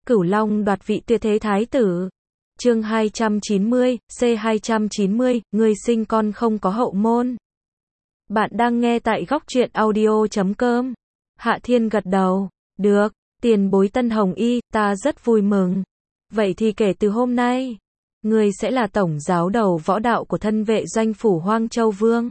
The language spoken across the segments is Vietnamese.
Cửu Long đoạt vị tuyệt thế thái tử. Chương 290, C290, ngươi sinh con không có hậu môn. Bạn đang nghe tại góc truyện audio.com. Hạ Thiên gật đầu. Được, tiền bối Tân Hồng Y, ta rất vui mừng. Vậy thì kể từ hôm nay, ngươi sẽ là tổng giáo đầu võ đạo của thân vệ doanh phủ Hoang Châu Vương.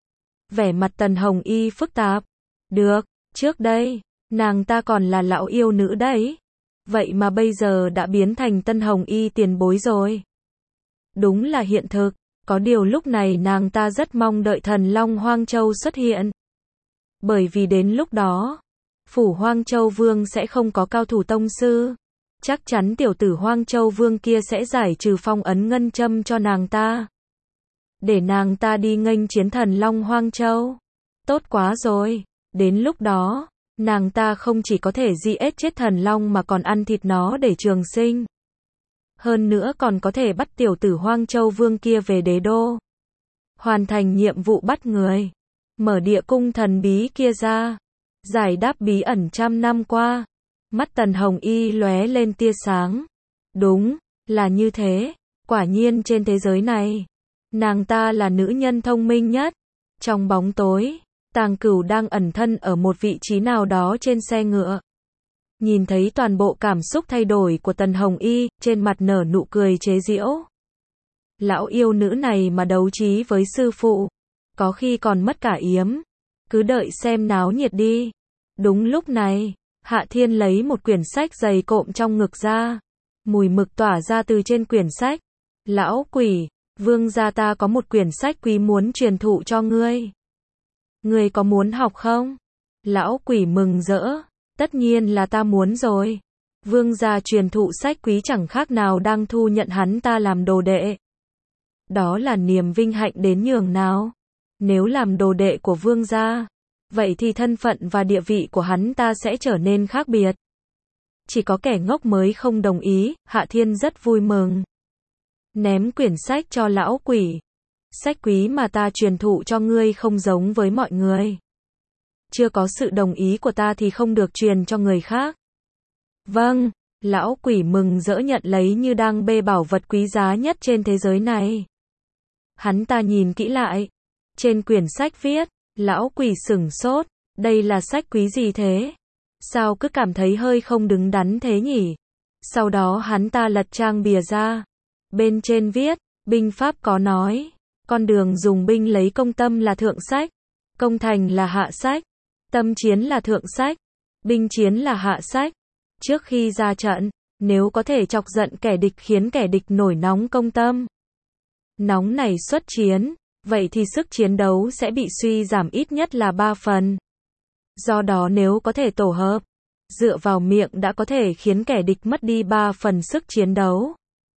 Vẻ mặt Tần Hồng Y phức tạp. Được, trước đây, nàng ta còn là lão yêu nữ đấy. Vậy mà bây giờ đã biến thành Tân Hồng Y tiền bối rồi. Đúng là hiện thực, có điều lúc này nàng ta rất mong đợi thần Long Hoang Châu xuất hiện. Bởi vì đến lúc đó, phủ Hoang Châu Vương sẽ không có cao thủ tông sư. Chắc chắn tiểu tử Hoang Châu Vương kia sẽ giải trừ phong ấn ngân châm cho nàng ta. Để nàng ta đi nghênh chiến thần Long Hoang Châu. Tốt quá rồi, đến lúc đó, nàng ta không chỉ có thể giết chết thần long mà còn ăn thịt nó để trường sinh. Hơn nữa còn có thể bắt tiểu tử Hoang Châu Vương kia về đế đô. Hoàn thành nhiệm vụ bắt người. Mở địa cung thần bí kia ra. Giải đáp bí ẩn trăm năm qua. Mắt Tần Hồng Y lóe lên tia sáng. Đúng, là như thế. Quả nhiên trên thế giới này, nàng ta là nữ nhân thông minh nhất. Trong bóng tối, Tàng Cửu đang ẩn thân ở một vị trí nào đó trên xe ngựa. Nhìn thấy toàn bộ cảm xúc thay đổi của Tần Hồng Y, trên mặt nở nụ cười chế giễu. Lão yêu nữ này mà đấu trí với sư phụ, có khi còn mất cả yếm. Cứ đợi xem náo nhiệt đi. Đúng lúc này, Hạ Thiên lấy một quyển sách dày cộm trong ngực ra. Mùi mực tỏa ra từ trên quyển sách. Lão quỷ, vương gia ta có một quyển sách quý muốn truyền thụ cho ngươi. Ngươi có muốn học không? Lão quỷ mừng rỡ. Tất nhiên là ta muốn rồi. Vương gia truyền thụ sách quý chẳng khác nào đang thu nhận hắn ta làm đồ đệ. Đó là niềm vinh hạnh đến nhường nào. Nếu làm đồ đệ của vương gia, vậy thì thân phận và địa vị của hắn ta sẽ trở nên khác biệt. Chỉ có kẻ ngốc mới không đồng ý. Hạ Thiên rất vui mừng. Ném quyển sách cho lão quỷ. Sách quý mà ta truyền thụ cho ngươi không giống với mọi người. Chưa có sự đồng ý của ta thì không được truyền cho người khác. Vâng, lão quỷ mừng rỡ nhận lấy như đang bê bảo vật quý giá nhất trên thế giới này. Hắn ta nhìn kỹ lại. Trên quyển sách viết, lão quỷ sửng sốt, đây là sách quý gì thế? Sao cứ cảm thấy hơi không đứng đắn thế nhỉ? Sau đó hắn ta lật trang bìa ra. Bên trên viết, binh pháp có nói. Con đường dùng binh lấy công tâm là thượng sách, công thành là hạ sách, tâm chiến là thượng sách, binh chiến là hạ sách. Trước khi ra trận, nếu có thể chọc giận kẻ địch khiến kẻ địch nổi nóng công tâm, nóng nảy xuất chiến, vậy thì sức chiến đấu sẽ bị suy giảm ít nhất là 3 phần. Do đó nếu có thể tổ hợp, dựa vào miệng đã có thể khiến kẻ địch mất đi 3 phần sức chiến đấu.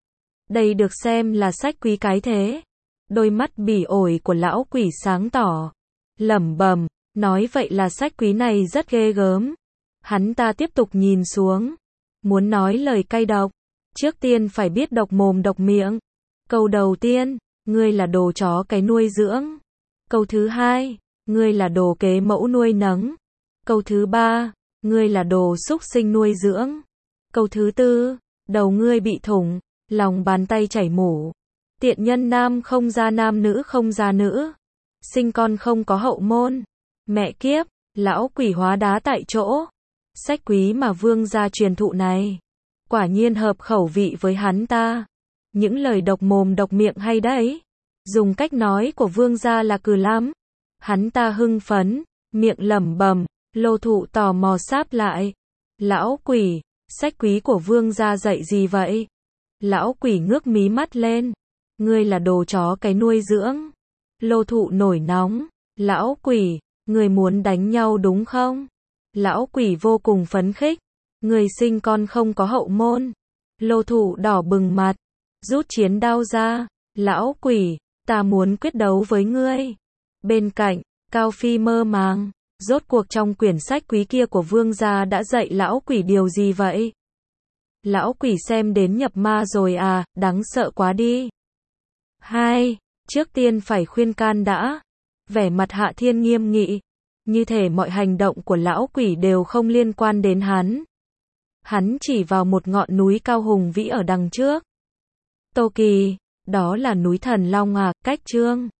Đây được xem là sách quý cái thế. Đôi mắt bỉ ổi của lão quỷ sáng tỏ. Lẩm bẩm, nói vậy là sách quý này rất ghê gớm. Hắn ta tiếp tục nhìn xuống. Muốn nói lời cay độc, trước tiên phải biết độc mồm độc miệng. Câu đầu tiên, ngươi là đồ chó cái nuôi dưỡng. Câu thứ hai, ngươi là đồ kế mẫu nuôi nấng. Câu thứ ba, ngươi là đồ súc sinh nuôi dưỡng. Câu thứ tư, đầu ngươi bị thủng, lòng bàn tay chảy mủ. Tiện nhân nam không ra nam, nữ không ra nữ. Sinh con không có hậu môn. Mẹ kiếp, lão quỷ hóa đá tại chỗ. Sách quý mà vương gia truyền thụ này, quả nhiên hợp khẩu vị với hắn ta. Những lời độc mồm độc miệng hay đấy. Dùng cách nói của vương gia là cừ lắm. Hắn ta hưng phấn, miệng lẩm bẩm, Lô Thụ tò mò sáp lại. Lão quỷ, sách quý của vương gia dạy gì vậy? Lão quỷ ngước mí mắt lên. Ngươi là đồ chó cái nuôi dưỡng. Lô Thụ nổi nóng. Lão quỷ, ngươi muốn đánh nhau đúng không? Lão quỷ vô cùng phấn khích. Ngươi sinh con không có hậu môn. Lô Thụ đỏ bừng mặt, rút chiến đao ra. Lão quỷ, ta muốn quyết đấu với ngươi. Bên cạnh, Cao Phi mơ màng. Rốt cuộc trong quyển sách quý kia của vương gia đã dạy lão quỷ điều gì vậy? Lão quỷ xem đến nhập ma rồi à, đáng sợ quá đi. Trước tiên phải khuyên can đã. Vẻ mặt Hạ Thiên nghiêm nghị. Như thể mọi hành động của lão quỷ đều không liên quan đến hắn. Hắn chỉ vào một ngọn núi cao hùng vĩ ở đằng trước. Tô Kỳ, đó là núi Thần Long à, cách Trương